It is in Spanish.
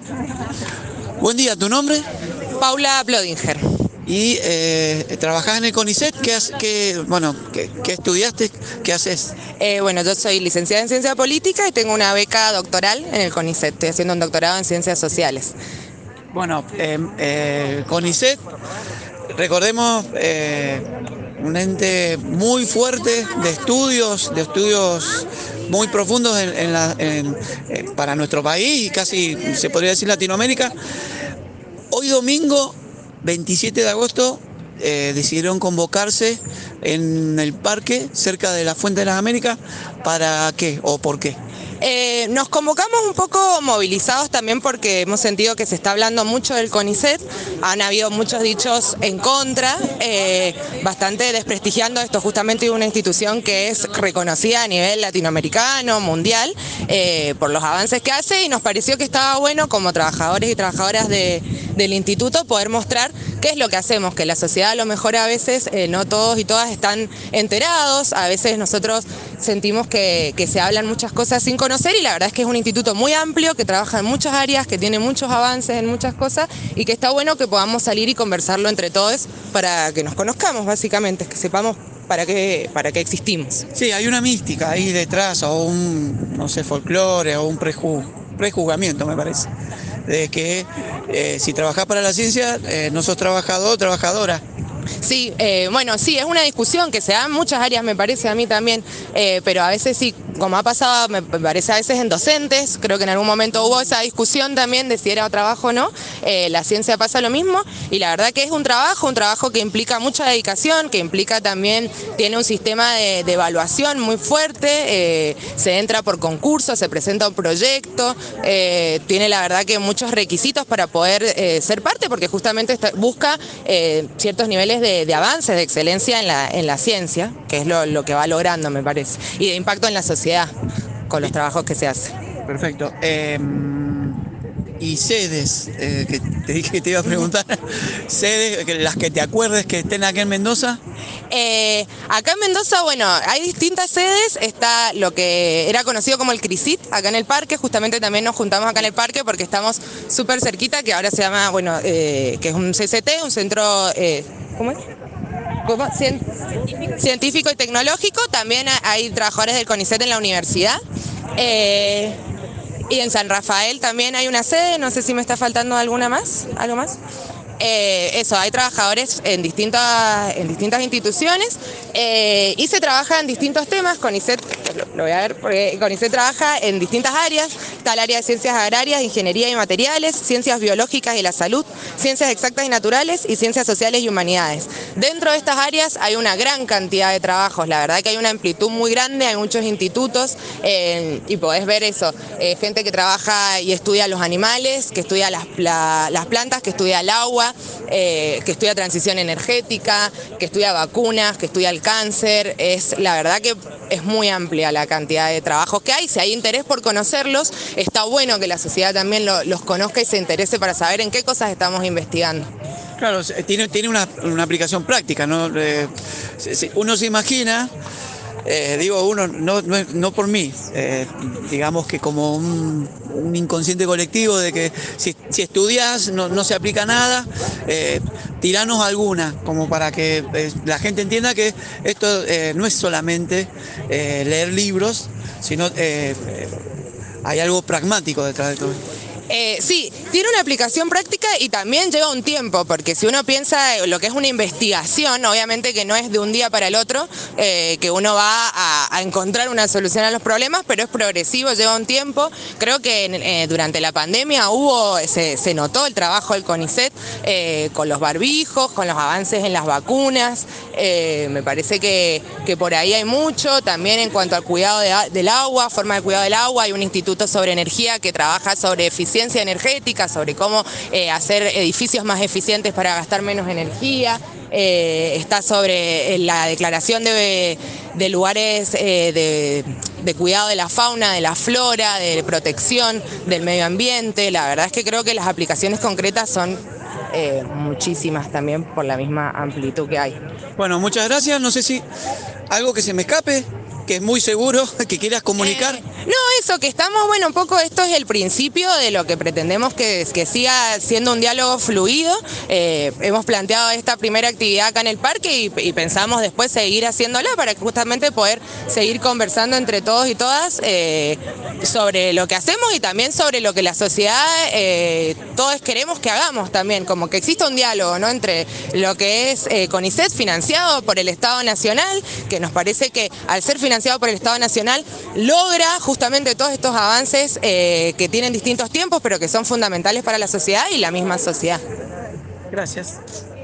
Buen día, ¿tu nombre? Paula Blodinger. ¿Y trabajás en el CONICET? ¿Qué estudiaste? ¿Qué haces? Bueno, yo soy licenciada en Ciencia Política y tengo una beca doctoral en el CONICET. Estoy haciendo un doctorado en Ciencias Sociales. Bueno, CONICET, recordemos, un ente muy fuerte de estudios muy profundos para nuestro país y casi se podría decir Latinoamérica. Hoy domingo, 27 de agosto, decidieron convocarse en el parque cerca de la Fuente de las Américas. ¿Para qué o por qué? Nos convocamos un poco movilizados también porque hemos sentido que se está hablando mucho del CONICET, han habido muchos dichos en contra, bastante desprestigiando esto, justamente una institución que es reconocida a nivel latinoamericano, mundial, por los avances que hace, y nos pareció que estaba bueno como trabajadores y trabajadoras del instituto poder mostrar qué es lo que hacemos, que la sociedad a lo mejor a veces no todos y todas están enterados, a veces nosotros sentimos que se hablan muchas cosas sin conocer, y la verdad es que es un instituto muy amplio, que trabaja en muchas áreas, que tiene muchos avances en muchas cosas, y que está bueno que podamos salir y conversarlo entre todos para que nos conozcamos básicamente, que sepamos para qué existimos. Sí, hay una mística ahí detrás, o un, no sé, folclore, o un prejuzgamiento, me parece, de que si trabajás para la ciencia, no sos trabajador o trabajadora. Sí, bueno, sí, es una discusión que se da en muchas áreas, me parece a mí también, pero a veces sí, como ha pasado, me parece a veces en docentes, creo que en algún momento hubo esa discusión también de si era trabajo o no, la ciencia pasa lo mismo, y la verdad que es un trabajo que implica mucha dedicación, que implica también, tiene un sistema de evaluación muy fuerte, se entra por concurso, se presenta un proyecto, tiene la verdad que muchos requisitos para poder ser parte, porque justamente busca ciertos niveles de avance, de excelencia en la ciencia, que es lo que va logrando, me parece, y de impacto en la sociedad con los trabajos que se hacen. Perfecto. Y sedes, que te dije que te iba a preguntar, sedes, las que te acuerdes que estén aquí en Mendoza. Acá en Mendoza, bueno, hay distintas sedes, está lo que era conocido como el CRICIT, acá en el parque, justamente también nos juntamos acá en el parque porque estamos súper cerquita, que ahora se llama, bueno, que es un CCT, un centro, ¿cómo es? Científico y tecnológico. También hay trabajadores del CONICET en la universidad. Y en San Rafael también hay una sede, no sé si me está faltando algo más. Eso, hay trabajadores en distintas instituciones, y se trabaja en distintos temas. CONICET, lo voy a ver, porque CONICET trabaja en distintas áreas. Está el área de ciencias agrarias, ingeniería y materiales, ciencias biológicas y la salud, ciencias exactas y naturales y ciencias sociales y humanidades. Dentro de estas áreas hay una gran cantidad de trabajos, la verdad que hay una amplitud muy grande, hay muchos institutos, y podés ver eso, gente que trabaja y estudia los animales, que estudia las plantas, que estudia el agua, que estudia transición energética, que estudia vacunas, que estudia el cáncer. La verdad que es muy amplia la cantidad de trabajos que hay. Si hay interés por conocerlos, está bueno que la sociedad también los conozca y se interese para saber en qué cosas estamos investigando. Claro, tiene una aplicación práctica, ¿no? Uno se imagina, digo uno, no por mí, digamos que como un inconsciente colectivo de que si estudias no se aplica nada, tiranos alguna, como para que la gente entienda que esto no es solamente leer libros, sino hay algo pragmático detrás de todo. Sí, tiene una aplicación práctica y también lleva un tiempo, porque si uno piensa lo que es una investigación, obviamente que no es de un día para el otro, que uno va a encontrar una solución a los problemas, pero es progresivo, lleva un tiempo. Creo que durante la pandemia se notó el trabajo del CONICET, con los barbijos, con los avances en las vacunas. Me parece que por ahí hay mucho, también en cuanto al cuidado del agua, forma de cuidado del agua. Hay un instituto sobre energía que trabaja sobre eficiencia energética, sobre cómo hacer edificios más eficientes para gastar menos energía. Está sobre la declaración de lugares de cuidado de la fauna, de la flora, de protección del medio ambiente. La verdad es que creo que las aplicaciones concretas son muchísimas también por la misma amplitud que hay. Bueno, muchas gracias. No sé si algo que se me escape. que es muy seguro, que quieras comunicar. No, eso, que estamos, bueno, un poco esto es el principio de lo que pretendemos que siga siendo un diálogo fluido. Hemos planteado esta primera actividad acá en el parque y pensamos después seguir haciéndola para justamente poder seguir conversando entre todos y todas sobre lo que hacemos y también sobre lo que la sociedad, todos queremos que hagamos también, como que exista un diálogo, ¿no?, entre lo que es CONICET, financiado por el Estado Nacional, que nos parece que al ser financiado por el Estado Nacional logra justamente todos estos avances que tienen distintos tiempos, pero que son fundamentales para la sociedad y la misma sociedad. Gracias.